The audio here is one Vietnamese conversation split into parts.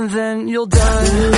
and then you'll die.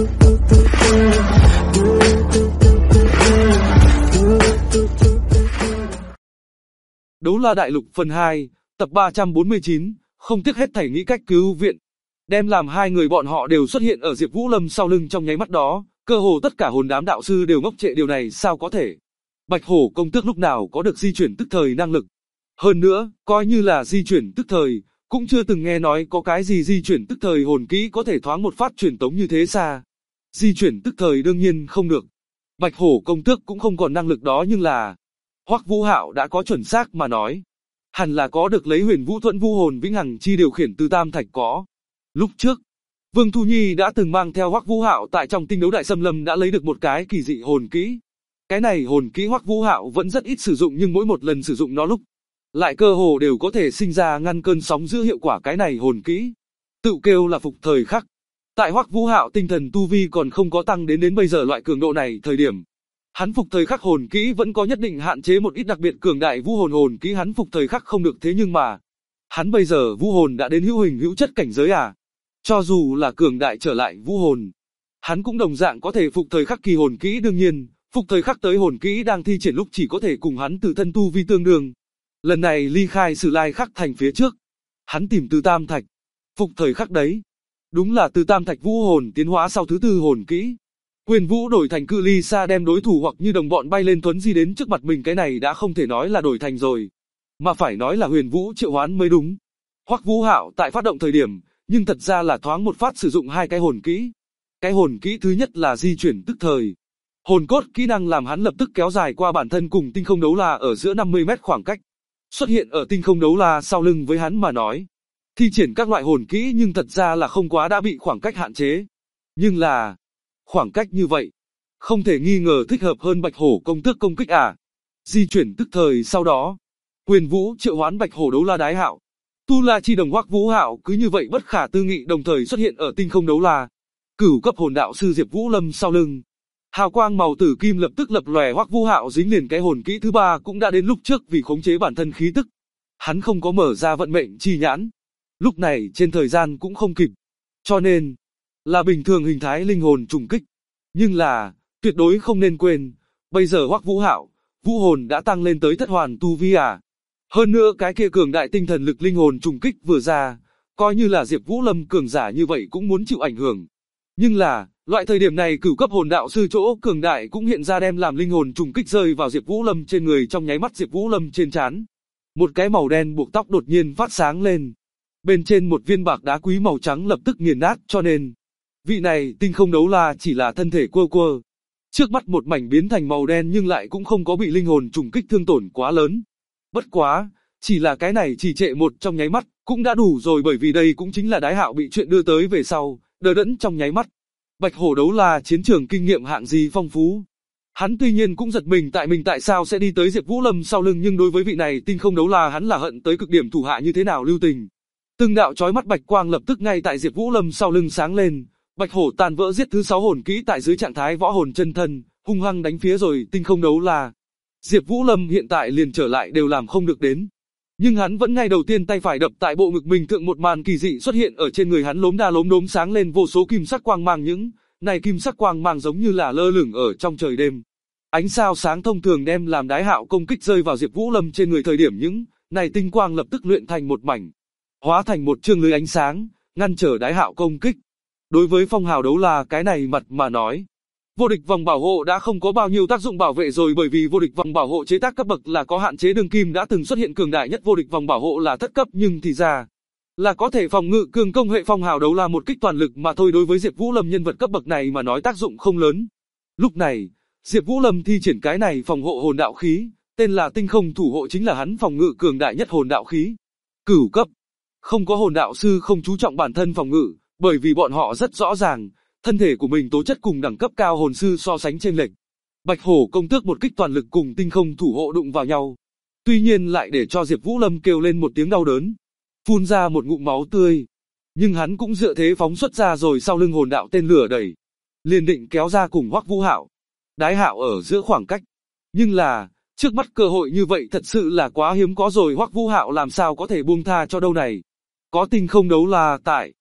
Đấu La Đại Lục phần 2, tập 349, không tiếc hết thảy nghĩ cách cứu viện. Đem làm hai người bọn họ đều xuất hiện ở Diệp Vũ Lâm sau lưng trong nháy mắt đó, cơ hồ tất cả hồn đám đạo sư đều ngốc trệ, điều này sao có thể. Bạch Hổ công tước lúc nào có được di chuyển tức thời năng lực. Hơn nữa, coi như là di chuyển tức thời, cũng chưa từng nghe nói có cái gì di chuyển tức thời hồn kỹ có thể thoáng một phát truyền tống như thế xa. Di chuyển tức thời đương nhiên không được. Bạch Hổ công tước cũng không còn năng lực đó, nhưng là Hoắc Vũ Hạo đã có chuẩn xác mà nói, hẳn là có được lấy Huyền Vũ Thuẫn Vũ Hồn Vĩnh Hằng chi điều khiển từ Tam Thạch có. Lúc trước, Vương Thu Nhi đã từng mang theo Hoắc Vũ Hạo tại trong Tinh Đấu Đại Xâm Lâm đã lấy được một cái kỳ dị hồn kỹ. Cái này hồn kỹ Hoắc Vũ Hạo vẫn rất ít sử dụng, nhưng mỗi một lần sử dụng nó lúc lại cơ hồ đều có thể sinh ra ngăn cơn sóng dữ hiệu quả. Cái này hồn kỹ tự kêu là phục thời khắc. Tại Hoắc Vũ Hạo tinh thần tu vi còn không có tăng đến bây giờ loại cường độ này thời điểm, hắn phục thời khắc hồn kỹ vẫn có nhất định hạn chế, một ít đặc biệt cường đại vũ hồn hồn kỹ hắn phục thời khắc không được. Thế nhưng mà, hắn bây giờ vũ hồn đã đến hữu hình hữu chất cảnh giới à? Cho dù là cường đại trở lại vũ hồn, hắn cũng đồng dạng có thể phục thời khắc kỳ hồn kỹ, đương nhiên, phục thời khắc tới hồn kỹ đang thi triển lúc chỉ có thể cùng hắn tự thân tu vi tương đương. Lần này ly khai Sử Lai Khắc Thành phía trước, hắn tìm từ Tam Thạch, phục thời khắc đấy. Đúng là từ Tam Thạch vũ hồn tiến hóa sau thứ tư hồn kỹ. Quyền vũ đổi thành cự ly xa đem đối thủ hoặc như đồng bọn bay lên thuấn di đến trước mặt mình, cái này đã không thể nói là đổi thành rồi, mà phải nói là huyền vũ triệu hoán mới đúng. Hoắc Vũ Hạo tại phát động thời điểm, nhưng thật ra là thoáng một phát sử dụng hai cái hồn kỹ. Cái hồn kỹ thứ nhất là di chuyển tức thời. Hồn cốt kỹ năng làm hắn lập tức kéo dài qua bản thân cùng Tinh Không Đấu La ở giữa 50 mét khoảng cách. Xuất hiện ở Tinh Không Đấu La sau lưng với hắn mà nói, thi triển các loại hồn kỹ nhưng thật ra là không quá đã bị khoảng cách hạn chế. Nhưng là, khoảng cách như vậy, không thể nghi ngờ thích hợp hơn Bạch Hổ công tước công kích à. Di chuyển tức thời sau đó, Quyền Vũ triệu hoán Bạch Hổ Đấu La Đái Hạo. Tu La chi đồng Hoắc Vũ Hạo cứ như vậy bất khả tư nghị đồng thời xuất hiện ở Tinh Không Đấu La. Cửu cấp hồn đạo sư Diệp Vũ Lâm sau lưng. Hào quang màu tử kim lập tức lập lòe, Hoắc Vũ Hạo dính liền cái hồn kỹ thứ ba cũng đã đến lúc trước, vì khống chế bản thân khí tức. Hắn không có mở ra vận mệnh chi nhãn. Lúc này trên thời gian cũng không kịp. Cho nên, là bình thường hình thái linh hồn trùng kích. Nhưng là, tuyệt đối không nên quên, bây giờ Hoắc Vũ Hạo, vũ hồn đã tăng lên tới thất hoàn tu vi à. Hơn nữa cái kia cường đại tinh thần lực linh hồn trùng kích vừa ra, coi như là Diệp Vũ Lâm cường giả như vậy cũng muốn chịu ảnh hưởng. Nhưng là, loại thời điểm này cửu cấp hồn đạo sư chỗ cường đại cũng hiện ra, đem làm linh hồn trùng kích rơi vào Diệp Vũ Lâm trên người. Trong nháy mắt Diệp Vũ Lâm trên trán, một cái màu đen buộc tóc đột nhiên phát sáng lên. Bên trên một viên bạc đá quý màu trắng lập tức nghiền nát, cho nên vị này Tinh Không Đấu La chỉ là thân thể quơ quơ. Trước mắt một mảnh biến thành màu đen nhưng lại cũng không có bị linh hồn trùng kích thương tổn quá lớn. Bất quá, chỉ là cái này trì trệ một trong nháy mắt, cũng đã đủ rồi, bởi vì đây cũng chính là Đái Hạo bị chuyện đưa tới về sau, đờ đẫn trong nháy mắt. Bạch Hổ Đấu La chiến trường kinh nghiệm hạng gì phong phú. Hắn tuy nhiên cũng giật mình tại sao sẽ đi tới Diệp Vũ Lâm sau lưng, nhưng đối với vị này Tinh Không Đấu La hắn là hận tới cực điểm, thủ hạ như thế nào lưu tình. Từng đạo chói mắt bạch quang lập tức ngay tại Diệp Vũ Lâm sau lưng sáng lên. Bạch Hổ tàn vỡ giết thứ 6 hồn kỹ tại dưới trạng thái võ hồn chân thân, hung hăng đánh phía rồi Tinh Không Đấu La. Diệp Vũ Lâm hiện tại liền trở lại đều làm không được đến. Nhưng hắn vẫn ngay đầu tiên tay phải đập tại bộ ngực mình, thượng một màn kỳ dị xuất hiện ở trên người hắn, lốm đa lốm đốm sáng lên vô số kim sắc quang mang, những này kim sắc quang mang giống như là lơ lửng ở trong trời đêm. Ánh sao sáng thông thường đem làm Đái Hạo công kích rơi vào Diệp Vũ Lâm trên người thời điểm, những này tinh quang lập tức luyện thành một mảnh, hóa thành một chương lưới ánh sáng, ngăn trở Đái Hạo công kích. Đối với Phong Hào Đấu La cái này mặt mà nói, vô địch vòng bảo hộ đã không có bao nhiêu tác dụng bảo vệ rồi, bởi vì vô địch vòng bảo hộ chế tác cấp bậc là có hạn chế. Đương kim đã từng xuất hiện cường đại nhất vô địch vòng bảo hộ là thất cấp, nhưng thì ra là có thể phòng ngự cường công hệ Phong Hào Đấu La một kích toàn lực mà thôi. Đối với Diệp Vũ Lâm nhân vật cấp bậc này mà nói tác dụng không lớn. Lúc này, Diệp Vũ Lâm thi triển cái này phòng hộ hồn đạo khí, tên là Tinh Không Thủ Hộ, chính là hắn phòng ngự cường đại nhất hồn đạo khí. Cửu cấp, không có hồn đạo sư không chú trọng bản thân phòng ngự, bởi vì bọn họ rất rõ ràng, thân thể của mình tố chất cùng đẳng cấp cao hồn sư so sánh chênh lệch. Bạch Hổ công tước một kích toàn lực cùng Tinh Không Thủ Hộ đụng vào nhau, tuy nhiên lại để cho Diệp Vũ Lâm kêu lên một tiếng đau đớn, phun ra một ngụm máu tươi. Nhưng hắn cũng dựa thế phóng xuất ra rồi sau lưng hồn đạo tên lửa đẩy, liền định kéo ra cùng Hoắc Vũ Hạo, Đái Hạo ở giữa khoảng cách. Nhưng là, trước mắt cơ hội như vậy thật sự là quá hiếm có rồi, Hoắc Vũ Hạo làm sao có thể buông tha cho đâu này. Có Tinh Không Đấu La tại,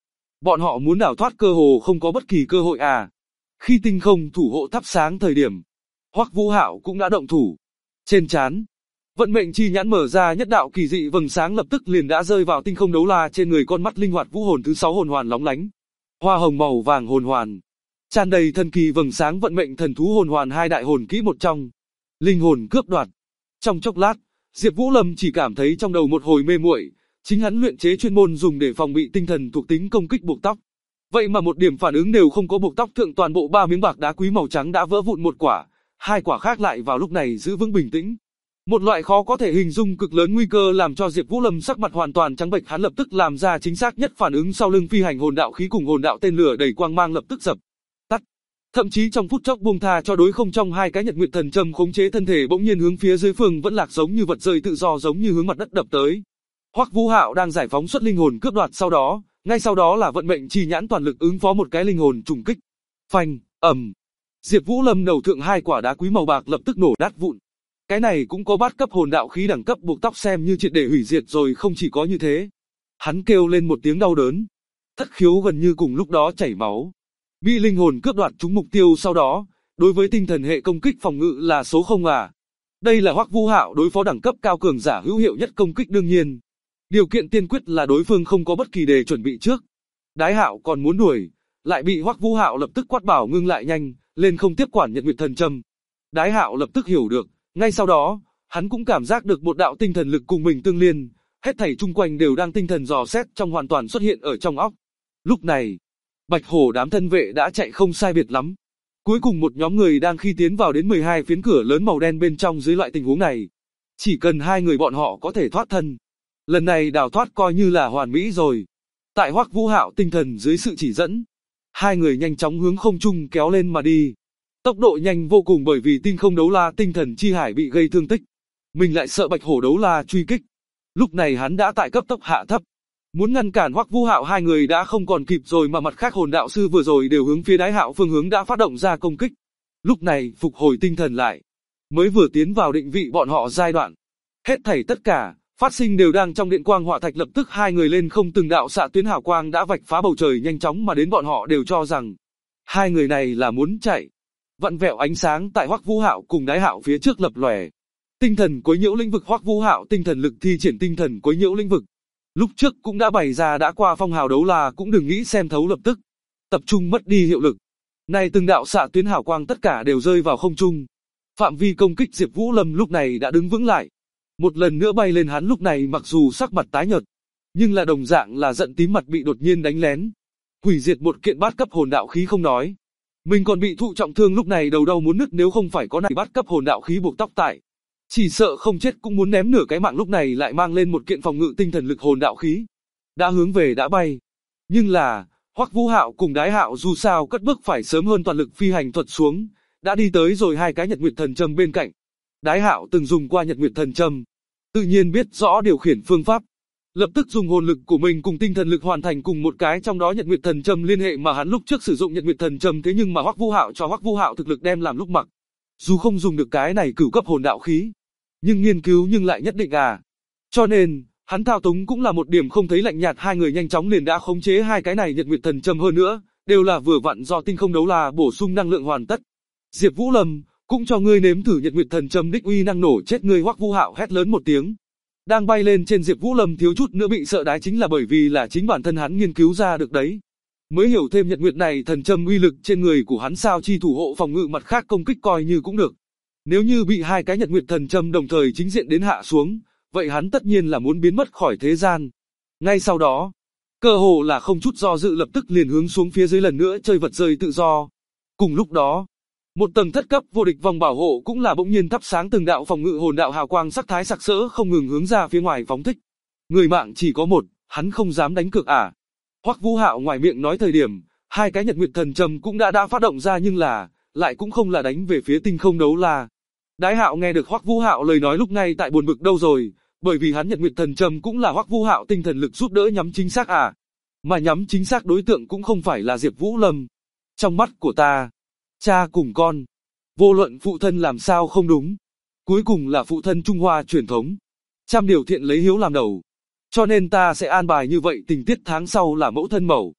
Bọn họ muốn đào thoát cơ hồ không có bất kỳ cơ hội à. Khi tinh không thủ hộ thắp sáng thời điểm, Hoắc Vũ Hạo cũng đã động thủ. Trên trán, vận mệnh chi nhãn mở ra, nhất đạo kỳ dị vầng sáng lập tức liền đã rơi vào tinh không đấu la trên người con mắt linh hoạt vũ hồn thứ 6 hồn hoàn lóng lánh. Hoa hồng màu vàng hồn hoàn, tràn đầy thần kỳ vầng sáng vận mệnh thần thú hồn hoàn, hai đại hồn kỹ một trong. Linh hồn cướp đoạt. Trong chốc lát, Diệp Vũ Lâm chỉ cảm thấy trong đầu một hồi mê muội, chính hắn luyện chế chuyên môn dùng để phòng bị tinh thần thuộc tính công kích buộc tóc. Vậy mà một điểm phản ứng đều không có, buộc tóc thượng toàn bộ 3 miếng bạc đá quý màu trắng đã vỡ vụn một quả, hai quả khác lại vào lúc này giữ vững bình tĩnh. Một loại khó có thể hình dung cực lớn nguy cơ làm cho Diệp Vũ Lâm sắc mặt hoàn toàn trắng bệch, hắn lập tức làm ra chính xác nhất phản ứng, sau lưng phi hành hồn đạo khí cùng hồn đạo tên lửa đầy quang mang lập tức dập tắt. Thậm chí trong phút chốc buông tha cho đối không, trong hai cái nhật nguyệt thần châm khống chế thân thể bỗng nhiên hướng phía dưới phương vẫn lạc, giống như vật rơi tự do, giống như hướng mặt đất đập tới. Hoắc Vũ Hạo đang giải phóng xuất linh hồn cướp đoạt, ngay sau đó là vận mệnh chi nhãn toàn lực ứng phó một cái linh hồn trùng kích. Phanh, ầm. Diệp Vũ Lâm đầu thượng hai quả đá quý màu bạc lập tức nổ nát vụn. Cái này cũng có bát cấp hồn đạo khí đẳng cấp, buộc tóc xem như triệt để hủy diệt rồi. Không chỉ có như thế, hắn kêu lên một tiếng đau đớn, thất khiếu gần như cùng lúc đó chảy máu. Bị linh hồn cướp đoạt trúng mục tiêu, sau đó, đối với tinh thần hệ công kích phòng ngự là số 0 à. Đây là Hoắc Vũ Hạo đối phó đẳng cấp cao cường giả hữu hiệu nhất công kích, đương nhiên. Điều kiện tiên quyết là đối phương không có bất kỳ đề chuẩn bị trước. Đái Hạo còn muốn đuổi, lại bị Hoắc Vũ Hạo lập tức quát bảo ngưng lại, nhanh lên, không tiếp quản nhật nguyệt thần châm. Đái Hạo lập tức hiểu được, ngay sau đó, hắn cũng cảm giác được một đạo tinh thần lực cùng mình tương liên, hết thảy chung quanh đều đang tinh thần dò xét trong hoàn toàn xuất hiện ở trong óc. Lúc này, Bạch Hổ đám thân vệ đã chạy không sai biệt lắm. Cuối cùng một nhóm người đang khi tiến vào đến 12 phiến cửa lớn màu đen bên trong. Dưới loại tình huống này, chỉ cần hai người bọn họ có thể thoát thân, lần này đào thoát coi như là hoàn mỹ rồi. Tại Hoắc Vũ Hạo tinh thần dưới sự chỉ dẫn, hai người nhanh chóng hướng không trung kéo lên mà đi. Tốc độ nhanh vô cùng, bởi vì tinh không đấu la tinh thần chi hải bị gây thương tích. Mình lại sợ Bạch Hổ đấu la truy kích. Lúc này hắn đã tại cấp tốc hạ thấp. Muốn ngăn cản Hoắc Vũ Hạo hai người đã không còn kịp rồi, mà mặt khác hồn đạo sư vừa rồi đều hướng phía Đái Hạo phương hướng đã phát động ra công kích. Lúc này phục hồi tinh thần lại, mới vừa tiến vào định vị bọn họ giai đoạn. Hết thảy tất cả phát sinh đều đang trong điện quang hỏa thạch, lập tức hai người lên không, từng đạo xạ tuyến hào quang đã vạch phá bầu trời nhanh chóng mà đến, bọn họ đều cho rằng hai người này là muốn chạy. Vặn vẹo ánh sáng tại Hoắc Vũ Hạo cùng Đái Hạo phía trước lập lòe. Tinh thần quấy nhiễu lĩnh vực, Hoắc Vũ Hạo tinh thần lực thi triển tinh thần quấy nhiễu lĩnh vực. Lúc trước cũng đã bày ra, đã qua phong hào đấu la cũng đừng nghĩ xem thấu, lập tức tập trung mất đi hiệu lực. Này từng đạo xạ tuyến hào quang tất cả đều rơi vào không trung. Phạm vi công kích Diệp Vũ Lâm lúc này đã đứng vững lại. Một lần nữa bay lên, hắn lúc này mặc dù sắc mặt tái nhợt, nhưng là đồng dạng là giận tím mặt, bị đột nhiên đánh lén, hủy diệt một kiện bát cấp hồn đạo khí không nói, mình còn bị thụ trọng thương, lúc này đầu đau muốn nứt, nếu không phải có này bát cấp hồn đạo khí buộc tóc tại, chỉ sợ không chết cũng muốn ném nửa cái mạng. Lúc này lại mang lên một kiện phòng ngự tinh thần lực hồn đạo khí, đã hướng về đã bay. Nhưng là, Hoắc Vũ Hạo cùng Đái Hạo dù sao cất bước phải sớm hơn, toàn lực phi hành thuật xuống, đã đi tới rồi hai cái nhật nguyệt thần châm bên cạnh. Đái Hạo từng dùng qua nhật nguyệt thần châm, tự nhiên biết rõ điều khiển phương pháp, lập tức dùng hồn lực của mình cùng tinh thần lực hoàn thành cùng một cái trong đó nhật nguyệt thần châm liên hệ, mà hắn lúc trước sử dụng nhật nguyệt thần châm, thế nhưng mà Hoắc Vũ Hạo cho Hoắc Vũ Hạo thực lực đem làm lúc mặc. Dù không dùng được cái này cửu cấp hồn đạo khí, nhưng nghiên cứu nhưng lại nhất định à. Cho nên, hắn thao túng cũng là một điểm không thấy lạnh nhạt, hai người nhanh chóng liền đã khống chế hai cái này nhật nguyệt thần châm, hơn nữa, đều là vừa vặn do tinh không đấu la bổ sung năng lượng hoàn tất. Diệp Vũ Lâm, cũng cho ngươi nếm thử nhật nguyệt thần châm đích uy năng, nổ chết ngươi. Hoắc Vũ Hạo hét lớn một tiếng. Đang bay lên trên, Diệp Vũ Lâm thiếu chút nữa bị sợ đái, chính là bởi vì là chính bản thân hắn nghiên cứu ra được đấy. Mới hiểu thêm nhật nguyệt này thần châm uy lực trên người của hắn, sao chi thủ hộ phòng ngự mặt khác công kích coi như cũng được. Nếu như bị hai cái nhật nguyệt thần châm đồng thời chính diện đến hạ xuống, vậy hắn tất nhiên là muốn biến mất khỏi thế gian. Ngay sau đó, cơ hồ là không chút do dự lập tức liền hướng xuống phía dưới lần nữa chơi vật rơi tự do. Cùng lúc đó, một tầng thất cấp vô địch vòng bảo hộ cũng là bỗng nhiên thắp sáng, từng đạo phòng ngự hồn đạo hào quang sắc thái sặc sỡ không ngừng hướng ra phía ngoài phóng thích. Người mạng chỉ có một, hắn không dám đánh cược à. Hoắc Vũ Hạo ngoài miệng nói thời điểm, hai cái nhật nguyệt thần châm cũng đã phát động ra, nhưng là, lại cũng không là đánh về phía tinh không đấu la. Đái Hạo nghe được Hoắc Vũ Hạo lời nói lúc này tại buồn bực đâu rồi, bởi vì hắn nhật nguyệt thần châm cũng là Hoắc Vũ Hạo tinh thần lực giúp đỡ nhắm chính xác à. Mà nhắm chính xác đối tượng cũng không phải là Diệp Vũ Lâm. Trong mắt của ta, cha cùng con, vô luận phụ thân làm sao không đúng, cuối cùng là phụ thân Trung Hoa truyền thống, trăm điều thiện lấy hiếu làm đầu. Cho nên ta sẽ an bài như vậy, tình tiết tháng sau là mẫu thân mẩu.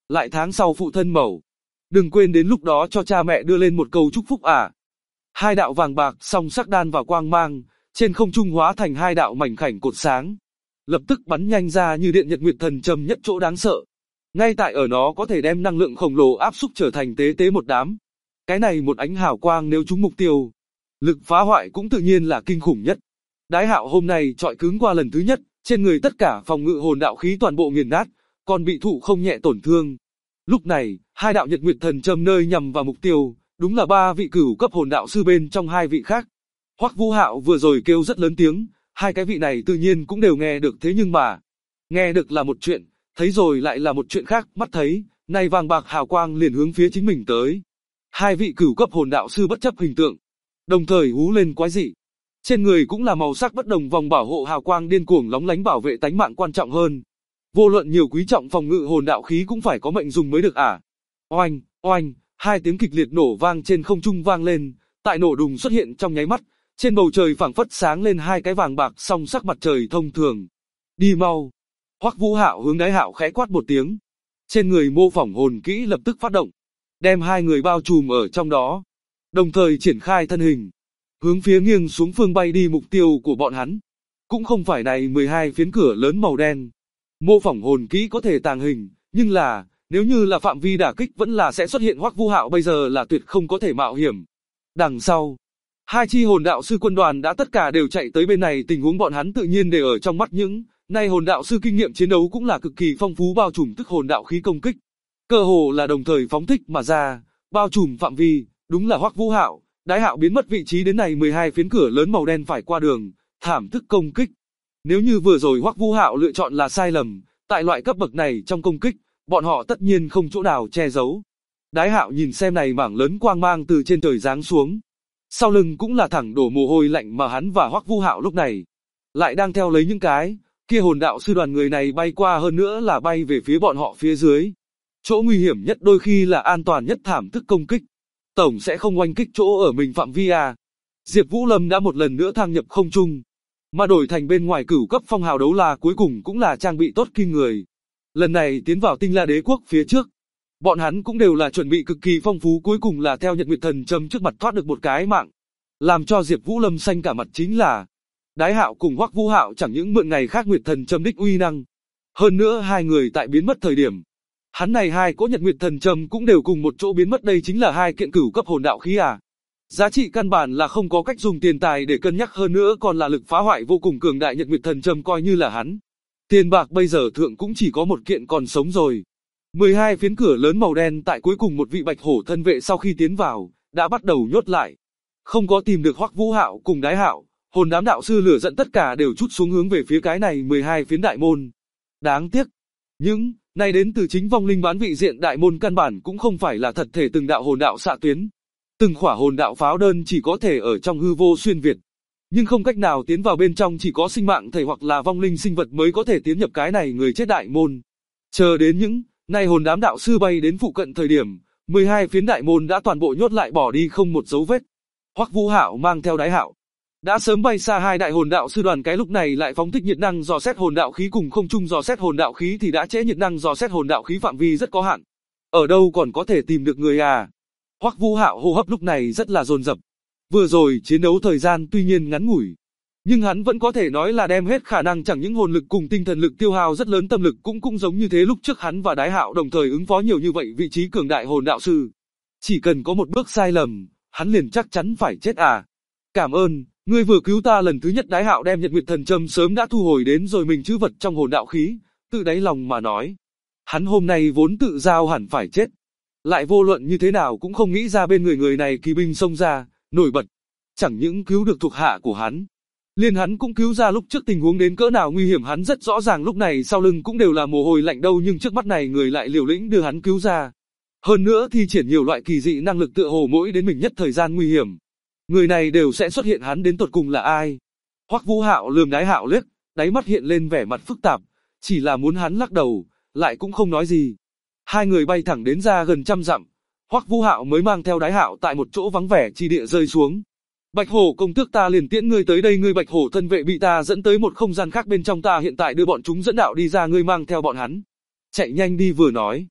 Lại tháng sau phụ thân mẩu. Đừng quên đến lúc đó cho cha mẹ đưa lên một câu chúc phúc à. Hai đạo vàng bạc song sắc đan vào quang mang, trên không trung hóa thành hai đạo mảnh khảnh cột sáng. Lập tức bắn nhanh ra như điện nhật nguyệt thần châm nhất chỗ đáng sợ. Ngay tại ở nó có thể đem năng lượng khổng lồ áp xúc trở thành tế tế một đám. Cái này một ánh hào quang nếu trúng mục tiêu, lực phá hoại cũng tự nhiên là kinh khủng nhất. Đái Hạo hôm nay chọi cứng qua lần thứ nhất, trên người tất cả phòng ngự hồn đạo khí toàn bộ nghiền nát, còn bị thụ không nhẹ tổn thương. Lúc này, hai đạo nhật nguyệt thần châm nơi nhằm vào mục tiêu, đúng là ba vị cửu cấp hồn đạo sư bên trong hai vị khác. Hoắc Vũ Hạo vừa rồi kêu rất lớn tiếng, hai cái vị này tự nhiên cũng đều nghe được, thế nhưng mà, nghe được là một chuyện, thấy rồi lại là một chuyện khác. Mắt thấy, này vàng bạc hào quang liền hướng phía chính mình tới. Hai vị cửu cấp hồn đạo sư bất chấp hình tượng, đồng thời hú lên quái dị. Trên người cũng là màu sắc bất đồng vòng bảo hộ hào quang điên cuồng lóng lánh bảo vệ tánh mạng quan trọng hơn. Vô luận nhiều quý trọng phòng ngự hồn đạo khí cũng phải có mệnh dùng mới được à. Oanh, oanh, hai tiếng kịch liệt nổ vang trên không trung vang lên, tại nổ đùng xuất hiện trong nháy mắt, trên bầu trời phảng phất sáng lên hai cái vàng bạc song sắc mặt trời thông thường. Đi mau. Hoắc Vũ Hạo hướng Đái Hạo khẽ quát một tiếng. Trên người mô phỏng hồn kỹ lập tức phát động, đem hai người bao trùm ở trong đó, đồng thời triển khai thân hình, hướng phía nghiêng xuống phương bay đi. Mục tiêu của bọn hắn cũng không phải này 12 phiến cửa lớn màu đen. Mô phỏng hồn kỹ có thể tàng hình, nhưng là, nếu như là phạm vi đả kích vẫn là sẽ xuất hiện. Hoắc Vũ Hạo bây giờ là tuyệt không có thể mạo hiểm. Đằng sau, hai chi hồn đạo sư quân đoàn đã tất cả đều chạy tới bên này, tình huống bọn hắn tự nhiên để ở trong mắt. Những nay hồn đạo sư kinh nghiệm chiến đấu cũng là cực kỳ phong phú, bao trùm tức hồn đạo khí công kích, cơ hồ là đồng thời phóng thích mà ra, bao trùm phạm vi. Đúng là Hoắc Vũ Hạo, Đái Hạo biến mất vị trí đến này 12 phiến cửa lớn màu đen phải qua đường, thảm thức công kích. Nếu như vừa rồi Hoắc Vũ Hạo lựa chọn là sai lầm, tại loại cấp bậc này trong công kích, bọn họ tất nhiên không chỗ nào che giấu. Đái Hạo nhìn xem này mảng lớn quang mang từ trên trời giáng xuống, sau lưng cũng là thẳng đổ mồ hôi lạnh, mà hắn và Hoắc Vũ Hạo lúc này lại đang theo lấy những cái kia hồn đạo sư đoàn người này bay qua, hơn nữa là bay về phía bọn họ phía dưới. Chỗ nguy hiểm nhất đôi khi là an toàn nhất, thảm thức công kích tổng sẽ không oanh kích chỗ ở mình phạm vi à. Diệp Vũ Lâm đã một lần nữa thăng nhập không trung, mà đổi thành bên ngoài cửu cấp phong hào đấu la cuối cùng cũng là trang bị tốt kinh người. Lần này tiến vào Tinh La Đế quốc phía trước, bọn hắn cũng đều là chuẩn bị cực kỳ phong phú, cuối cùng là theo Nhật Nguyệt Thần Châm trước mặt thoát được một cái mạng. Làm cho Diệp Vũ Lâm xanh cả mặt chính là Đái Hạo cùng Hoắc Vũ Hạo chẳng những mượn ngày khác Nguyệt Thần Châm đích uy năng, hơn nữa hai người tại biến mất thời điểm, hắn này hai cỗ Nhật Nguyệt Thần Châm cũng đều cùng một chỗ biến mất. Đây chính là hai kiện cửu cấp hồn đạo khí à. Giá trị căn bản là không có cách dùng tiền tài để cân nhắc, hơn nữa còn là lực phá hoại vô cùng cường đại. Nhật Nguyệt Thần Châm coi như là hắn tiền bạc bây giờ thượng cũng chỉ có một kiện còn sống rồi. 12 phiến cửa lớn màu đen tại cuối cùng một vị bạch hổ thân vệ sau khi tiến vào, đã bắt đầu nhốt lại. Không có tìm được Hoắc Vũ Hạo cùng Đái Hạo, hồn đám đạo sư lửa giận tất cả đều trút xuống hướng về phía cái này 12 phiến đại môn. Đáng tiếc, những này đến từ chính vong linh bán vị diện đại môn căn bản cũng không phải là thật thể từng đạo hồn đạo xạ tuyến. Từng khỏa hồn đạo pháo đơn chỉ có thể ở trong hư vô xuyên việt, nhưng không cách nào tiến vào bên trong, chỉ có sinh mạng thể hoặc là vong linh sinh vật mới có thể tiến nhập cái này người chết đại môn. Chờ đến những nay hồn đám đạo sư bay đến phụ cận thời điểm, 12 phiến đại môn đã toàn bộ nhốt lại, bỏ đi không một dấu vết. Hoắc Vũ Hạo mang theo Đái Hạo đã sớm bay xa hai đại hồn đạo sư đoàn, cái lúc này lại phóng thích nhiệt năng dò xét hồn đạo khí cùng không trung dò xét hồn đạo khí thì đã trễ. Nhiệt năng dò xét hồn đạo khí phạm vi rất có hạn, ở đâu còn có thể tìm được người à. Hoắc Vũ Hạo hô hấp lúc này rất là dồn dập. Vừa rồi chiến đấu thời gian tuy nhiên ngắn ngủi, nhưng hắn vẫn có thể nói là đem hết khả năng, chẳng những hồn lực cùng tinh thần lực tiêu hao rất lớn, tâm lực cũng giống như thế. Lúc trước hắn và Đái Hạo đồng thời ứng phó nhiều như vậy vị trí cường đại hồn đạo sư, chỉ cần có một bước sai lầm, hắn liền chắc chắn phải chết à. Cảm ơn, ngươi vừa cứu ta lần thứ nhất. Đái Hạo đem Nhật Nguyệt Thần Châm sớm đã thu hồi đến rồi mình trữ vật trong hồn đạo khí, tự đáy lòng mà nói, hắn hôm nay vốn tự giao hẳn phải chết, lại vô luận như thế nào cũng không nghĩ ra bên người này kỳ binh xông ra, nổi bật, chẳng những cứu được thuộc hạ của hắn, liền hắn cũng cứu ra. Lúc trước tình huống đến cỡ nào nguy hiểm hắn rất rõ ràng, lúc này sau lưng cũng đều là mồ hôi lạnh đâu, nhưng trước mắt này người lại liều lĩnh đưa hắn cứu ra. Hơn nữa thi triển nhiều loại kỳ dị năng lực, tựa hồ mỗi đến mình nhất thời gian nguy hiểm, người này đều sẽ xuất hiện. Hắn đến tột cùng là ai? Hoắc Vũ Hạo lườm Đái Hạo liếc, đáy mắt hiện lên vẻ mặt phức tạp, chỉ là muốn hắn lắc đầu, lại cũng không nói gì. Hai người bay thẳng đến ra gần trăm dặm, Hoắc Vũ Hạo mới mang theo Đái Hạo tại một chỗ vắng vẻ chi địa rơi xuống. Bạch Hổ công tước, ta liền tiễn ngươi tới đây. Ngươi Bạch Hổ thân vệ bị ta dẫn tới một không gian khác bên trong, ta hiện tại đưa bọn chúng dẫn đạo đi ra, ngươi mang theo bọn hắn chạy nhanh đi. Vừa nói,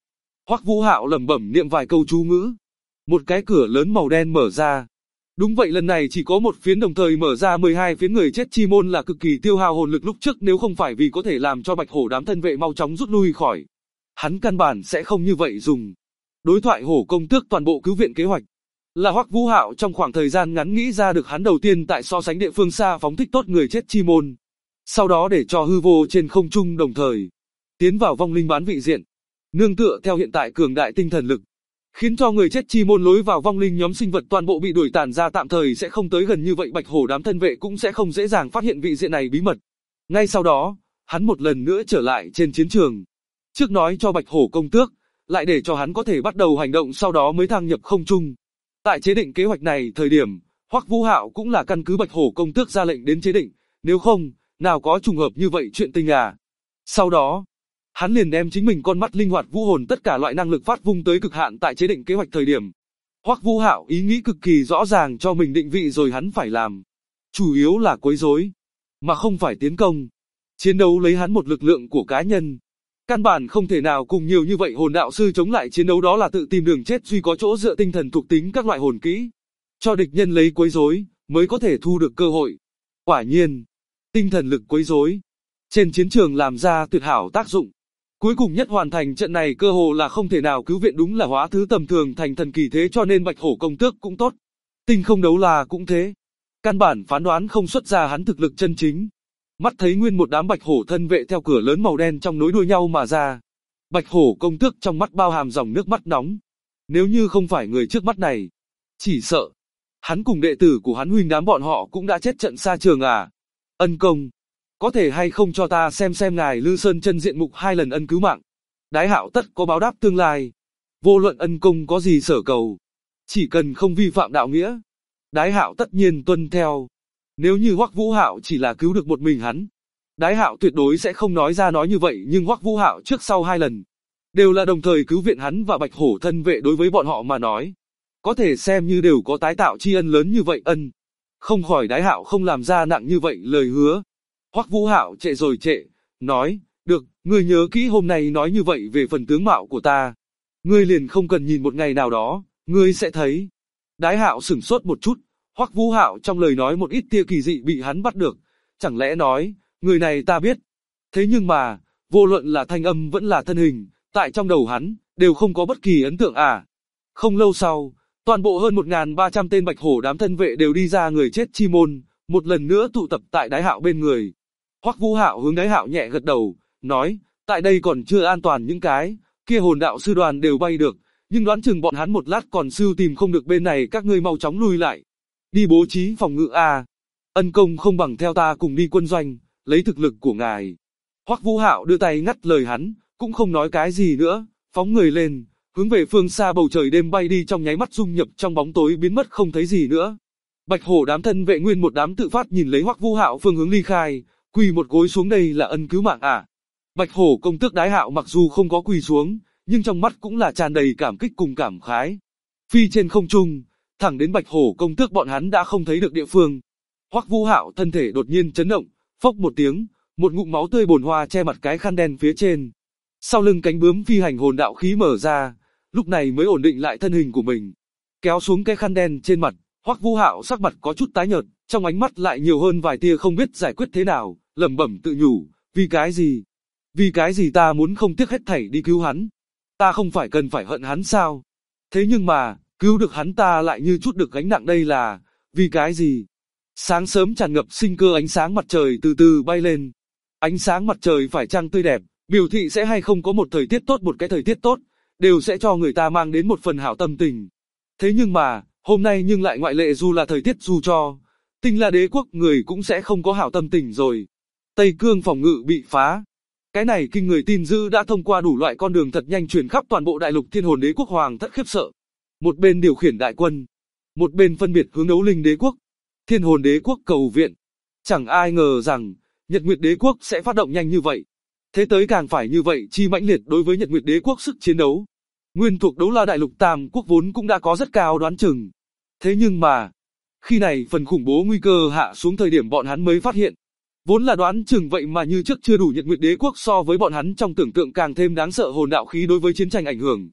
Hoắc Vũ Hạo lẩm bẩm niệm vài câu chú ngữ. Một cái cửa lớn màu đen mở ra. Đúng vậy, lần này chỉ có một phiến đồng thời mở ra 12 phiến. Người chết chi môn là cực kỳ tiêu hao hồn lực lúc trước, nếu không phải vì có thể làm cho Bạch Hổ đám thân vệ mau chóng rút lui khỏi, hắn căn bản sẽ không như vậy dùng. Đối thoại Hổ công tước toàn bộ cứu viện kế hoạch là Hoắc Vũ Hạo trong khoảng thời gian ngắn nghĩ ra được. Hắn đầu tiên tại so sánh địa phương xa phóng thích tốt người chết chi môn, sau đó để cho hư vô trên không trung đồng thời tiến vào vong linh bán vị diện, nương tựa theo hiện tại cường đại tinh thần lực, khiến cho người chết chi môn lối vào vong linh nhóm sinh vật toàn bộ bị đuổi tản ra, tạm thời sẽ không tới gần, như vậy Bạch Hổ đám thân vệ cũng sẽ không dễ dàng phát hiện vị diện này bí mật. Ngay sau đó, hắn một lần nữa trở lại trên chiến trường, trước nói cho Bạch Hổ công tước, lại để cho hắn có thể bắt đầu hành động, sau đó mới thăng nhập không trung. Tại chế định kế hoạch này thời điểm, Hoắc Vũ Hạo cũng là căn cứ Bạch Hổ công tước ra lệnh đến chế định, nếu không, nào có trùng hợp như vậy chuyện tình à. Sau đó, hắn liền đem chính mình con mắt linh hoạt vũ hồn tất cả loại năng lực phát vung tới cực hạn. Tại chế định kế hoạch thời điểm, Hoắc Vũ Hạo ý nghĩ cực kỳ rõ ràng cho mình định vị rồi, hắn phải làm chủ yếu là quấy rối, mà không phải tiến công. Chiến đấu lấy hắn một lực lượng của cá nhân, căn bản không thể nào cùng nhiều như vậy hồn đạo sư chống lại. Chiến đấu đó là tự tìm đường chết, duy có chỗ dựa tinh thần thuộc tính các loại hồn kỹ, cho địch nhân lấy quấy rối mới có thể thu được cơ hội. Quả nhiên, tinh thần lực quấy rối trên chiến trường làm ra tuyệt hảo tác dụng. Cuối cùng nhất hoàn thành trận này cơ hồ là không thể nào cứu viện, đúng là hóa thứ tầm thường thành thần kỳ. Thế cho nên Bạch Hổ công tước cũng tốt, Tinh Không Đấu La cũng thế, căn bản phán đoán không xuất ra hắn thực lực chân chính. Mắt thấy nguyên một đám Bạch Hổ thân vệ theo cửa lớn màu đen trong nối đuôi nhau mà ra, Bạch Hổ công tước trong mắt bao hàm dòng nước mắt nóng. Nếu như không phải người trước mắt này, chỉ sợ hắn cùng đệ tử của hắn huynh đám bọn họ cũng đã chết trận xa trường à. Ân công, có thể hay không cho ta xem ngài Lư Sơn chân diện mục 2 lần ân cứu mạng, Đái Hạo tất có báo đáp tương lai. Vô luận ân công có gì sở cầu, chỉ cần không vi phạm đạo nghĩa, Đái Hạo tất nhiên tuân theo. Nếu như Hoắc Vũ Hạo chỉ là cứu được một mình hắn, Đái Hạo tuyệt đối sẽ không nói ra nói như vậy, nhưng Hoắc Vũ Hạo trước sau 2 lần đều là đồng thời cứu viện hắn và Bạch Hổ thân vệ, đối với bọn họ mà nói, có thể xem như đều có tái tạo tri ân lớn như vậy. Ân, không khỏi Đái Hạo không làm ra nặng như vậy lời hứa. Hoắc Vũ Hạo trệ rồi trệ, nói, được, ngươi nhớ kỹ hôm nay nói như vậy về phần tướng mạo của ta, ngươi liền không cần nhìn, một ngày nào đó, ngươi sẽ thấy. Đái Hạo sửng sốt một chút, Hoắc Vũ Hạo trong lời nói một ít tia kỳ dị bị hắn bắt được, chẳng lẽ nói, người này ta biết. Thế nhưng mà, vô luận là thanh âm vẫn là thân hình, tại trong đầu hắn, đều không có bất kỳ ấn tượng à. Không lâu sau, toàn bộ hơn 1.300 tên Bạch Hổ đám thân vệ đều đi ra người chết chi môn, một lần nữa tụ tập tại Đái Hạo bên người. Hoắc Vũ Hạo hướng Đái Hạo nhẹ gật đầu, nói, tại đây còn chưa an toàn, những cái kia hồn đạo sư đoàn đều bay được, nhưng đoán chừng bọn hắn một lát còn sưu tìm không được bên này, các ngươi mau chóng lui lại, đi bố trí phòng ngự à. Ân công không bằng theo ta cùng đi quân doanh, lấy thực lực của ngài. Hoắc Vũ Hạo đưa tay ngắt lời hắn, cũng không nói cái gì nữa, phóng người lên, hướng về phương xa bầu trời đêm bay đi, trong nháy mắt dung nhập trong bóng tối biến mất không thấy gì nữa. Bạch Hổ đám thân vệ nguyên một đám tự phát nhìn lấy Hoắc Vũ Hạo phương hướng ly khai, quỳ một gối xuống, đây là ân cứu mạng à. Bạch Hổ công tước Đái Hạo mặc dù không có quỳ xuống, nhưng trong mắt cũng là tràn đầy cảm kích cùng cảm khái. Phi trên không trung, thẳng đến Bạch Hổ công tước bọn hắn đã không thấy được địa phương. Hoắc Vũ Hạo thân thể đột nhiên chấn động, phốc một tiếng, một ngụm máu tươi bồn hoa che mặt cái khăn đen phía trên. Sau lưng cánh bướm phi hành hồn đạo khí mở ra, lúc này mới ổn định lại thân hình của mình. Kéo xuống cái khăn đen trên mặt, Hoắc Vũ Hạo sắc mặt có chút tái nhợt, trong ánh mắt lại nhiều hơn vài tia không biết giải quyết thế nào, lẩm bẩm tự nhủ, vì cái gì? Vì cái gì ta muốn không tiếc hết thảy đi cứu hắn? Ta không phải cần phải hận hắn sao? Thế nhưng mà, cứu được hắn ta lại như chút được gánh nặng, đây là vì cái gì? Sáng sớm tràn ngập sinh cơ, ánh sáng mặt trời từ từ bay lên. Ánh sáng mặt trời phải chăng tươi đẹp, biểu thị sẽ hay không có một thời tiết tốt, một cái thời tiết tốt, đều sẽ cho người ta mang đến một phần hảo tâm tình. Thế nhưng mà, hôm nay nhưng lại ngoại lệ, dù là thời tiết dù cho Tinh La Đế quốc, người cũng sẽ không có hảo tâm tình rồi. Tây Cương phòng ngự bị phá. Cái này kinh người tin dữ đã thông qua đủ loại con đường thật nhanh truyền khắp toàn bộ đại lục. Thiên Hồn Đế quốc hoàng thất khiếp sợ. Một bên điều khiển đại quân, một bên phân biệt hướng Đấu Linh Đế quốc, Thiên Hồn Đế quốc cầu viện. Chẳng ai ngờ rằng, Nhật Nguyệt Đế quốc sẽ phát động nhanh như vậy. Thế tới càng phải như vậy chi mãnh liệt. Đối với Nhật Nguyệt Đế quốc sức chiến đấu, nguyên thuộc Đấu La đại lục Tam quốc vốn cũng đã có rất cao đoán chừng. Thế nhưng mà, khi này phần khủng bố nguy cơ hạ xuống thời điểm, bọn hắn mới phát hiện, vốn là đoán chừng vậy mà như trước chưa đủ. Nhật Nguyệt Đế quốc so với bọn hắn trong tưởng tượng càng thêm đáng sợ, hồn đạo khí đối với chiến tranh ảnh hưởng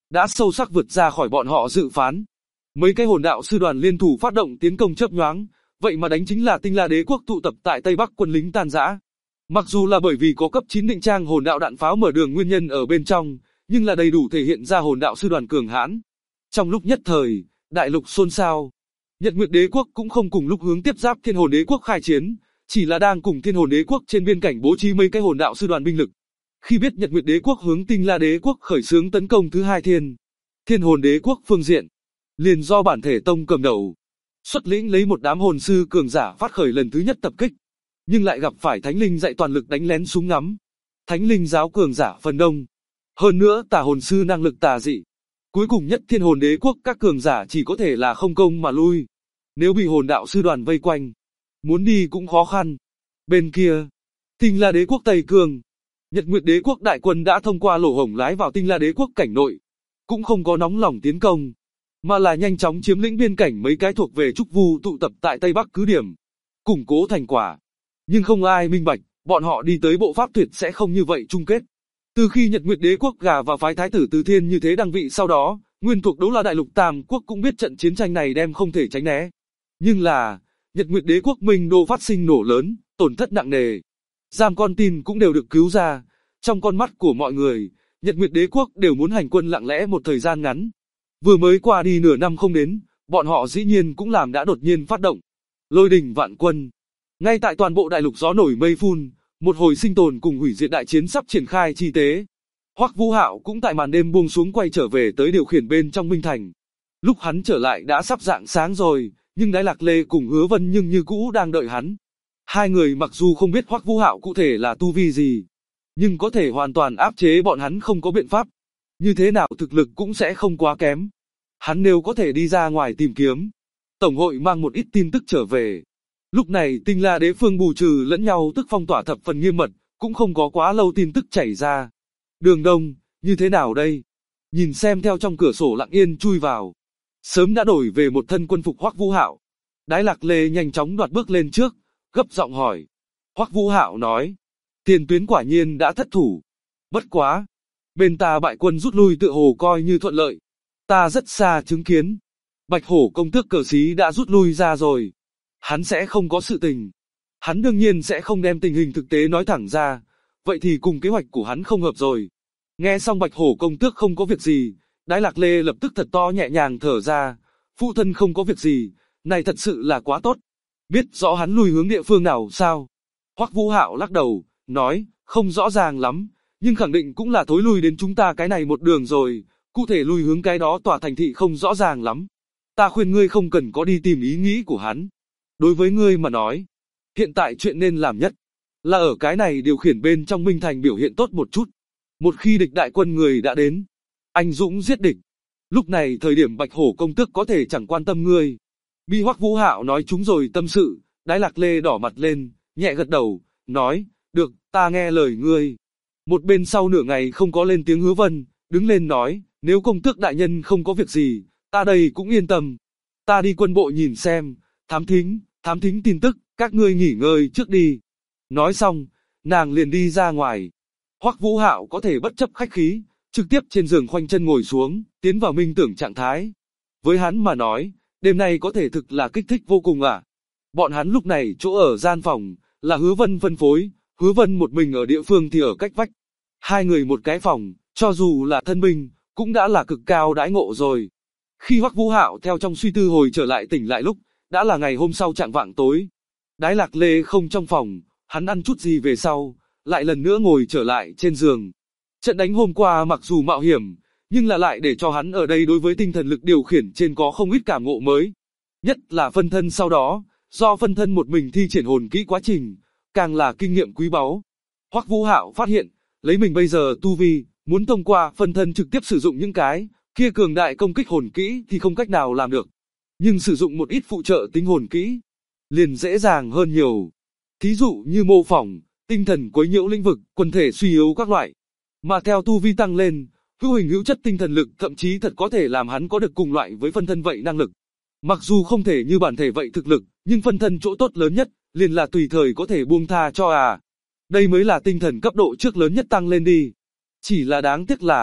đã sâu sắc vượt ra khỏi bọn họ dự phán. Mấy cái hồn đạo sư đoàn liên thủ phát động tiến công chớp nhoáng, vậy mà đánh chính là Tinh La Đế quốc tụ tập tại Tây Bắc quân lính tan rã. Mặc dù là bởi vì có cấp 9 định trang hồn đạo đạn pháo mở đường nguyên nhân ở bên trong, nhưng là đầy đủ thể hiện ra hồn đạo sư đoàn cường hãn. Trong lúc nhất thời, đại lục xôn xao. Nhật Nguyệt Đế quốc cũng không cùng lúc hướng tiếp giáp Thiên Hồn Đế quốc khai chiến, chỉ là đang cùng Thiên Hồn Đế quốc trên biên cảnh bố trí mấy cái hồn đạo sư đoàn binh lực. Khi biết Nhật Nguyệt Đế quốc hướng Tinh La Đế quốc khởi xướng tấn công thứ hai Thiên Hồn Đế quốc phương diện, liền do bản thể tông cầm đầu, xuất lĩnh lấy một đám hồn sư cường giả phát khởi lần thứ nhất tập kích, nhưng lại gặp phải Thánh Linh dạy toàn lực đánh lén súng ngắm. Thánh Linh giáo cường giả phần đông, hơn nữa tà hồn sư năng lực tà dị. Cuối cùng nhất Thiên Hồn Đế quốc các cường giả chỉ có thể là không công mà lui. Nếu bị hồn đạo sư đoàn vây quanh, muốn đi cũng khó khăn. Bên kia, Tinh La Đế quốc Tây Cương, Nhật Nguyệt Đế quốc đại quân đã thông qua lỗ hổng lái vào Tinh La Đế quốc cảnh nội, cũng không có nóng lòng tiến công, mà là nhanh chóng chiếm lĩnh biên cảnh mấy cái thuộc về Trúc Vu tụ tập tại Tây Bắc cứ điểm, củng cố thành quả. Nhưng không ai minh bạch, bọn họ đi tới bộ pháp tuyệt sẽ không như vậy chung kết. Từ khi Nhật Nguyệt Đế quốc gà vào phái thái tử Từ Thiên như thế đăng vị sau đó, nguyên thuộc Đấu La Đại Lục Tam quốc cũng biết trận chiến tranh này đem không thể tránh né. Nhưng là, Nhật Nguyệt Đế quốc Minh Đô phát sinh nổ lớn, tổn thất nặng nề. Giam con tin cũng đều được cứu ra. Trong con mắt của mọi người, Nhật Nguyệt Đế quốc đều muốn hành quân lặng lẽ một thời gian ngắn. Vừa mới qua đi nửa năm không đến, bọn họ dĩ nhiên cũng làm đã đột nhiên phát động. Lôi đình vạn quân. Ngay tại toàn bộ đại lục gió nổi mây phun, một hồi sinh tồn cùng hủy diệt đại chiến sắp triển khai chi tế. Hoắc Vũ Hạo cũng tại màn đêm buông xuống quay trở về tới điều khiển bên trong Minh Thành. Lúc hắn trở lại đã sắp rạng sáng rồi, nhưng Đái Lạc Lê cùng Hứa Vân nhưng như cũ đang đợi hắn. Hai người mặc dù không biết Hoắc Vũ Hạo cụ thể là tu vi gì, nhưng có thể hoàn toàn áp chế bọn hắn không có biện pháp. Như thế nào thực lực cũng sẽ không quá kém. Hắn nếu có thể đi ra ngoài tìm kiếm, Tổng hội mang một ít tin tức trở về. Lúc này Tinh La Đế phương bù trừ lẫn nhau tức phong tỏa thập phần nghiêm mật, cũng không có quá lâu tin tức chảy ra. Đường Đông, như thế nào đây? Nhìn xem theo trong cửa sổ lặng yên chui vào. Sớm đã đổi về một thân quân phục Hoắc Vũ Hạo. Đái Lạc Lê nhanh chóng đoạt bước lên trước, gấp giọng hỏi. Hoắc Vũ Hạo nói, tiền tuyến quả nhiên đã thất thủ. Bất quá, bên ta bại quân rút lui tựa hồ coi như thuận lợi. Ta rất xa chứng kiến. Bạch Hổ công tước cờ xí đã rút lui ra rồi. Hắn sẽ không có sự tình. Hắn đương nhiên sẽ không đem tình hình thực tế nói thẳng ra. Vậy thì cùng kế hoạch của hắn không hợp rồi. Nghe xong Bạch Hổ công tước không có việc gì, Đái Lạc Lê lập tức thật to nhẹ nhàng thở ra. Phụ thân không có việc gì, này thật sự là quá tốt. Biết rõ hắn lùi hướng địa phương nào sao? Hoắc Vũ Hạo lắc đầu, nói, không rõ ràng lắm, nhưng khẳng định cũng là thối lui đến chúng ta cái này một đường rồi. Cụ thể lùi hướng cái đó tòa thành thị không rõ ràng lắm. Ta khuyên ngươi không cần có đi tìm ý nghĩ của hắn. Đối với ngươi mà nói, hiện tại chuyện nên làm nhất là ở cái này điều khiển bên trong Minh Thành biểu hiện tốt một chút. Một khi địch đại quân người đã đến, anh dũng giết địch. Lúc này thời điểm Bạch Hổ công tước có thể chẳng quan tâm ngươi. Bi Hoắc Vũ Hạo nói chúng rồi tâm sự, Đái Lạc Lê đỏ mặt lên, nhẹ gật đầu, nói, được, ta nghe lời ngươi. Một bên sau nửa ngày không có lên tiếng Hứa Vân, đứng lên nói, nếu công tước đại nhân không có việc gì, ta đây cũng yên tâm. Ta đi quân bộ nhìn xem, thám thính tin tức, các ngươi nghỉ ngơi trước đi. Nói xong, nàng liền đi ra ngoài. Hoắc Vũ Hạo có thể bất chấp khách khí, trực tiếp trên giường khoanh chân ngồi xuống, tiến vào minh tưởng trạng thái. Với hắn mà nói, đêm nay có thể thực là kích thích vô cùng à. Bọn hắn lúc này chỗ ở gian phòng, là Hứa Vân phân phối, Hứa Vân một mình ở địa phương thì ở cách vách. Hai người một cái phòng, cho dù là thân binh, cũng đã là cực cao đãi ngộ rồi. Khi Hoắc Vũ Hạo theo trong suy tư hồi trở lại tỉnh lại lúc, đã là ngày hôm sau trạng vạng tối. Đái Lạc Lê không trong phòng, hắn ăn chút gì về sau, lại lần nữa ngồi trở lại trên giường. Trận đánh hôm qua mặc dù mạo hiểm, nhưng là lại để cho hắn ở đây đối với tinh thần lực điều khiển trên có không ít cảm ngộ mới. Nhất là phân thân sau đó, do phân thân một mình thi triển hồn kỹ quá trình, càng là kinh nghiệm quý báu. Hoắc Vũ Hạo phát hiện, lấy mình bây giờ tu vi, muốn thông qua phân thân trực tiếp sử dụng những cái kia cường đại công kích hồn kỹ thì không cách nào làm được. Nhưng sử dụng một ít phụ trợ tính hồn kỹ, liền dễ dàng hơn nhiều. Thí dụ như mô phỏng, tinh thần quấy nhiễu lĩnh vực, quần thể suy yếu các loại. Mà theo tu vi tăng lên, hữu hình hữu chất tinh thần lực thậm chí thật có thể làm hắn có được cùng loại với phân thân vậy năng lực. Mặc dù không thể như bản thể vậy thực lực, nhưng phân thân chỗ tốt lớn nhất, liền là tùy thời có thể buông tha cho Đây mới là tinh thần cấp độ trước lớn nhất tăng lên đi. Chỉ là đáng tiếc là,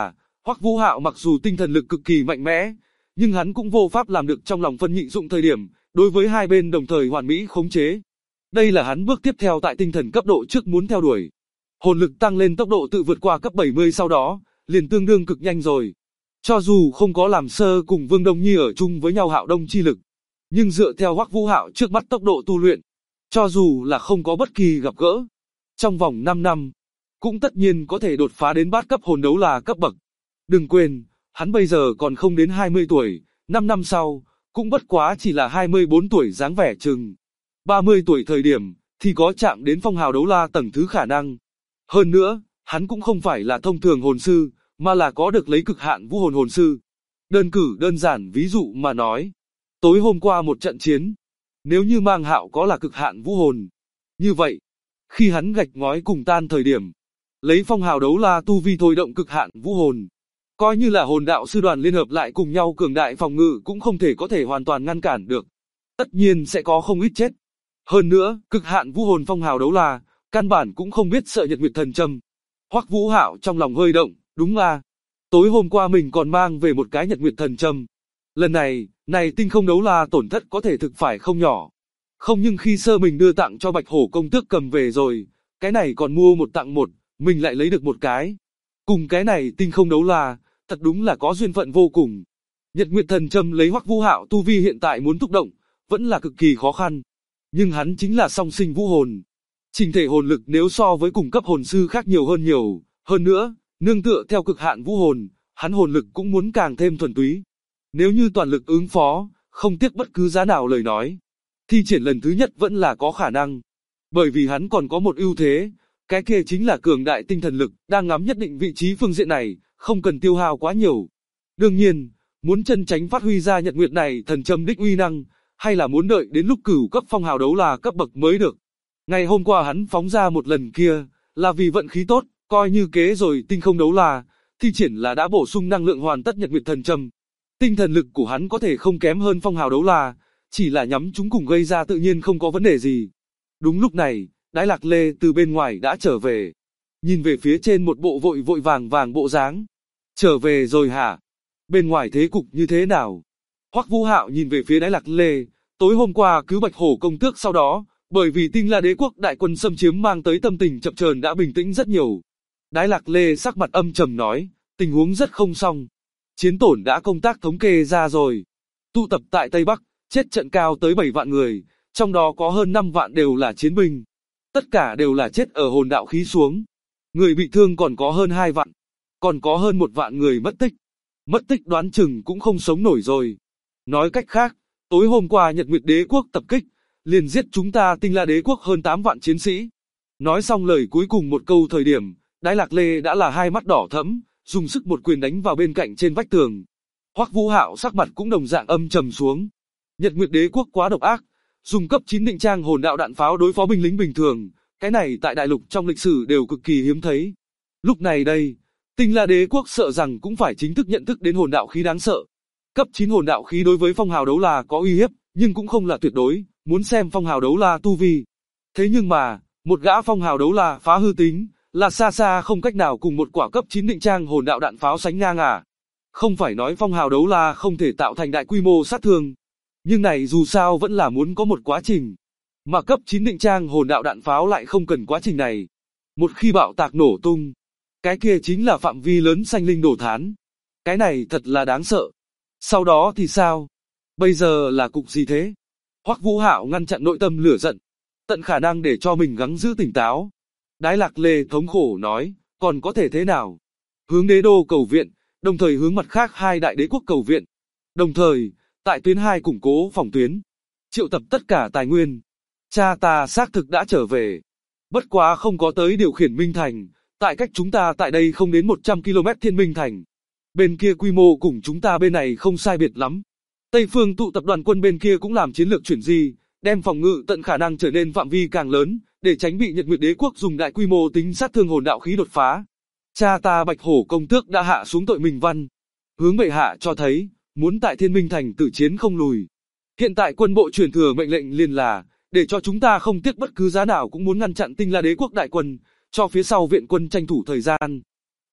Hoắc Vũ Hạo mặc dù tinh thần lực cực kỳ mạnh mẽ, nhưng hắn cũng vô pháp làm được trong lòng phân nhị dụng thời điểm, đối với hai bên đồng thời hoàn mỹ khống chế. Đây là hắn bước tiếp theo tại tinh thần cấp độ trước muốn theo đuổi. Hồn lực tăng lên tốc độ tự vượt qua cấp 70 sau đó, liền tương đương cực nhanh rồi. Cho dù không có làm sơ cùng Vương Đông Nhi ở chung với nhau Hạo Đông chi lực, nhưng dựa theo Hoắc Vũ Hạo trước mắt tốc độ tu luyện, cho dù là không có bất kỳ gặp gỡ, trong vòng 5 năm, cũng tất nhiên có thể đột phá đến bát cấp hồn đấu la cấp bậc. Đừng quên, hắn bây giờ còn không đến 20 tuổi, 5 năm sau, cũng bất quá chỉ là 24 tuổi dáng vẻ chừng. 30 tuổi thời điểm, thì có chạm đến phong hào đấu la tầng thứ khả năng. Hơn nữa, hắn cũng không phải là thông thường hồn sư, mà là có được lấy cực hạn vũ hồn hồn sư. Đơn cử đơn giản ví dụ mà nói, tối hôm qua một trận chiến, nếu như Mang Hạo có là cực hạn vũ hồn, như vậy, khi hắn gạch ngói cùng tan thời điểm, lấy phong hào đấu la tu vi thôi động cực hạn vũ hồn, coi như là hồn đạo sư đoàn liên hợp lại cùng nhau cường đại phòng ngự cũng không thể có thể hoàn toàn ngăn cản được. Tất nhiên sẽ có không ít chết. Hơn nữa, cực hạn vũ hồn phong hào đấu la, căn bản cũng không biết sợ Nhật Nguyệt Thần Châm. Hoắc Vũ Hạo trong lòng hơi động, đúng à. Tối hôm qua mình còn mang về một cái Nhật Nguyệt Thần Châm. Lần này, tinh không đấu la tổn thất có thể thực phải không nhỏ. Không, nhưng khi sơ mình đưa tặng cho Bạch Hổ công tước cầm về rồi, cái này còn mua một tặng một, mình lại lấy được một cái. Cùng cái này tinh không đấu la, thật đúng là có duyên phận vô cùng. Nhật Nguyệt Thần Châm lấy Hoắc Vũ Hạo tu vi hiện tại muốn thúc động, vẫn là cực kỳ khó khăn. Nhưng hắn chính là song sinh vũ hồn. Trình thể hồn lực nếu so với cùng cấp hồn sư khác nhiều hơn nhiều, hơn nữa, nương tựa theo cực hạn vũ hồn, hắn hồn lực cũng muốn càng thêm thuần túy. Nếu như toàn lực ứng phó, không tiếc bất cứ giá nào lời nói, thi triển lần thứ nhất vẫn là có khả năng. Bởi vì hắn còn có một ưu thế, cái kia chính là cường đại tinh thần lực, đang ngắm nhất định vị trí phương diện này, không cần tiêu hao quá nhiều. Đương nhiên, muốn chân tránh phát huy ra Nhật Nguyệt này thần châm đích uy năng, hay là muốn đợi đến lúc cửu cấp phong hào đấu la cấp bậc mới được. Ngày hôm qua hắn phóng ra một lần kia, là vì vận khí tốt, coi như kế rồi tinh không đấu la, thi triển là đã bổ sung năng lượng hoàn tất Nhật Nguyệt thần châm. Tinh thần lực của hắn có thể không kém hơn phong hào đấu la, chỉ là nhắm chúng cùng gây ra tự nhiên không có vấn đề gì. Đúng lúc này, Đái Lạc Lê từ bên ngoài đã trở về. Nhìn về phía trên một bộ vội vội vàng vàng bộ dáng. Trở về rồi hả? Bên ngoài thế cục như thế nào? Hoắc Vũ Hạo nhìn về phía Đái Lạc Lê, tối hôm qua cứu Bạch Hổ công tước sau đó, bởi vì Tinh La Đế quốc đại quân xâm chiếm mang tới tâm tình chập chờn đã bình tĩnh rất nhiều. Đái Lạc Lê sắc mặt âm trầm nói, tình huống rất không xong. Chiến tổn đã công tác thống kê ra rồi. Tụ tập tại Tây Bắc, chết trận cao tới 7 vạn người, trong đó có hơn 5 vạn đều là chiến binh. Tất cả đều là chết ở hồn đạo khí xuống. Người bị thương còn có hơn 2 vạn, còn có hơn 1 vạn người mất tích. Mất tích đoán chừng cũng không sống nổi rồi. Nói cách khác, tối hôm qua Nhật Nguyệt Đế quốc tập kích, liền giết chúng ta Tinh La Đế quốc hơn 8 vạn chiến sĩ. Nói xong lời cuối cùng một câu thời điểm, Đái Lạc Lê đã là hai mắt đỏ thẫm, dùng sức một quyền đánh vào bên cạnh trên vách tường. Hoắc Vũ Hạo sắc mặt cũng đồng dạng âm trầm xuống. Nhật Nguyệt Đế quốc quá độc ác, dùng cấp 9 định trang hồn đạo đạn pháo đối phó binh lính bình thường, cái này tại đại lục trong lịch sử đều cực kỳ hiếm thấy. Lúc này đây, Tinh La Đế quốc sợ rằng cũng phải chính thức nhận thức đến hồn đạo khí đáng sợ. Cấp 9 hồn đạo khí đối với phong hào đấu la có uy hiếp, nhưng cũng không là tuyệt đối, muốn xem phong hào đấu la tu vi. Thế nhưng mà, một gã phong hào đấu la phá hư tính, là xa xa không cách nào cùng một quả cấp 9 định trang hồn đạo đạn pháo sánh ngang à. Không phải nói phong hào đấu la không thể tạo thành đại quy mô sát thương, nhưng này dù sao vẫn là muốn có một quá trình. Mà cấp 9 định trang hồn đạo đạn pháo lại không cần quá trình này. Một khi bạo tạc nổ tung, cái kia chính là phạm vi lớn sanh linh đổ thán. Cái này thật là đáng sợ. Sau đó thì sao? Bây giờ là cục gì thế? Hoắc Vũ Hạo ngăn chặn nội tâm lửa giận, tận khả năng để cho mình gắng giữ tỉnh táo. Đái Lạc Lê thống khổ nói, còn có thể thế nào? Hướng đế đô cầu viện, đồng thời hướng mặt khác hai đại đế quốc cầu viện. Đồng thời, tại tuyến 2 củng cố phòng tuyến, triệu tập tất cả tài nguyên. Cha ta xác thực đã trở về. Bất quá không có tới điều khiển Minh Thành, tại cách chúng ta tại đây không đến 100 km Thiên Minh Thành. Bên kia quy mô cùng chúng ta bên này không sai biệt lắm. Tây phương tụ tập đoàn quân bên kia cũng làm chiến lược chuyển di, đem phòng ngự tận khả năng trở nên phạm vi càng lớn, để tránh bị Nhật Nguyệt Đế quốc dùng đại quy mô tính sát thương hồn đạo khí đột phá. Cha ta Bạch Hổ công tước đã hạ xuống tội mình văn, hướng bệ hạ cho thấy, muốn tại Thiên Minh Thành tử chiến không lùi. Hiện tại quân bộ truyền thừa mệnh lệnh liền là, để cho chúng ta không tiếc bất cứ giá nào cũng muốn ngăn chặn Tinh La Đế quốc đại quân, cho phía sau viện quân tranh thủ thời gian.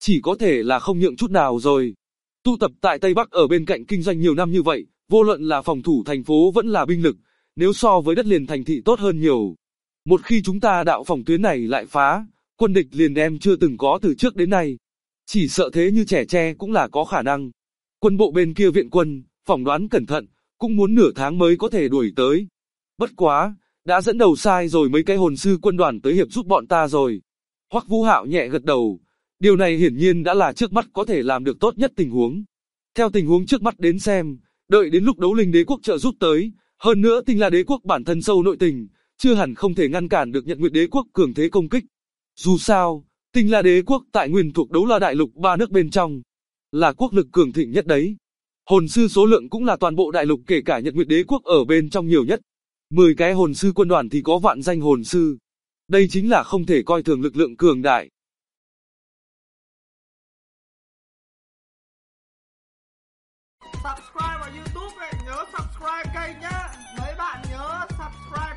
chỉ có thể là không nhượng chút nào rồi. Tụ tập tại Tây Bắc ở bên cạnh kinh doanh nhiều năm như vậy, vô luận là phòng thủ thành phố vẫn là binh lực, nếu so với đất liền thành thị tốt hơn nhiều. Một khi chúng ta đạo phòng tuyến này lại phá, quân địch liền đem chưa từng có từ trước đến nay. Chỉ sợ thế như trẻ tre cũng là có khả năng. Quân bộ bên kia viện quân, phỏng đoán cẩn thận, cũng muốn nửa tháng mới có thể đuổi tới. Bất quá, đã dẫn đầu sai rồi mấy cái hồn sư quân đoàn tới hiệp giúp bọn ta rồi. Hoắc Vũ Hạo nhẹ gật đầu. Điều này hiển nhiên đã là trước mắt có thể làm được tốt nhất tình huống. Theo tình huống trước mắt đến xem, đợi đến lúc Đấu Linh Đế quốc trợ giúp tới, hơn nữa Tinh La Đế quốc bản thân sâu nội tình, chưa hẳn không thể ngăn cản được Nhật Nguyệt Đế quốc cường thế công kích. Dù sao, Tinh La Đế quốc tại nguyên thuộc Đấu La Đại Lục ba nước bên trong, là quốc lực cường thịnh nhất đấy. Hồn sư số lượng cũng là toàn bộ đại lục kể cả Nhật Nguyệt Đế quốc ở bên trong nhiều nhất. 10 cái hồn sư quân đoàn thì có vạn danh hồn sư. Đây chính là không thể coi thường lực lượng cường đại. Subscribe vào YouTube này, nhớ subscribe kênh nhá. Mấy bạn nhớ subscribe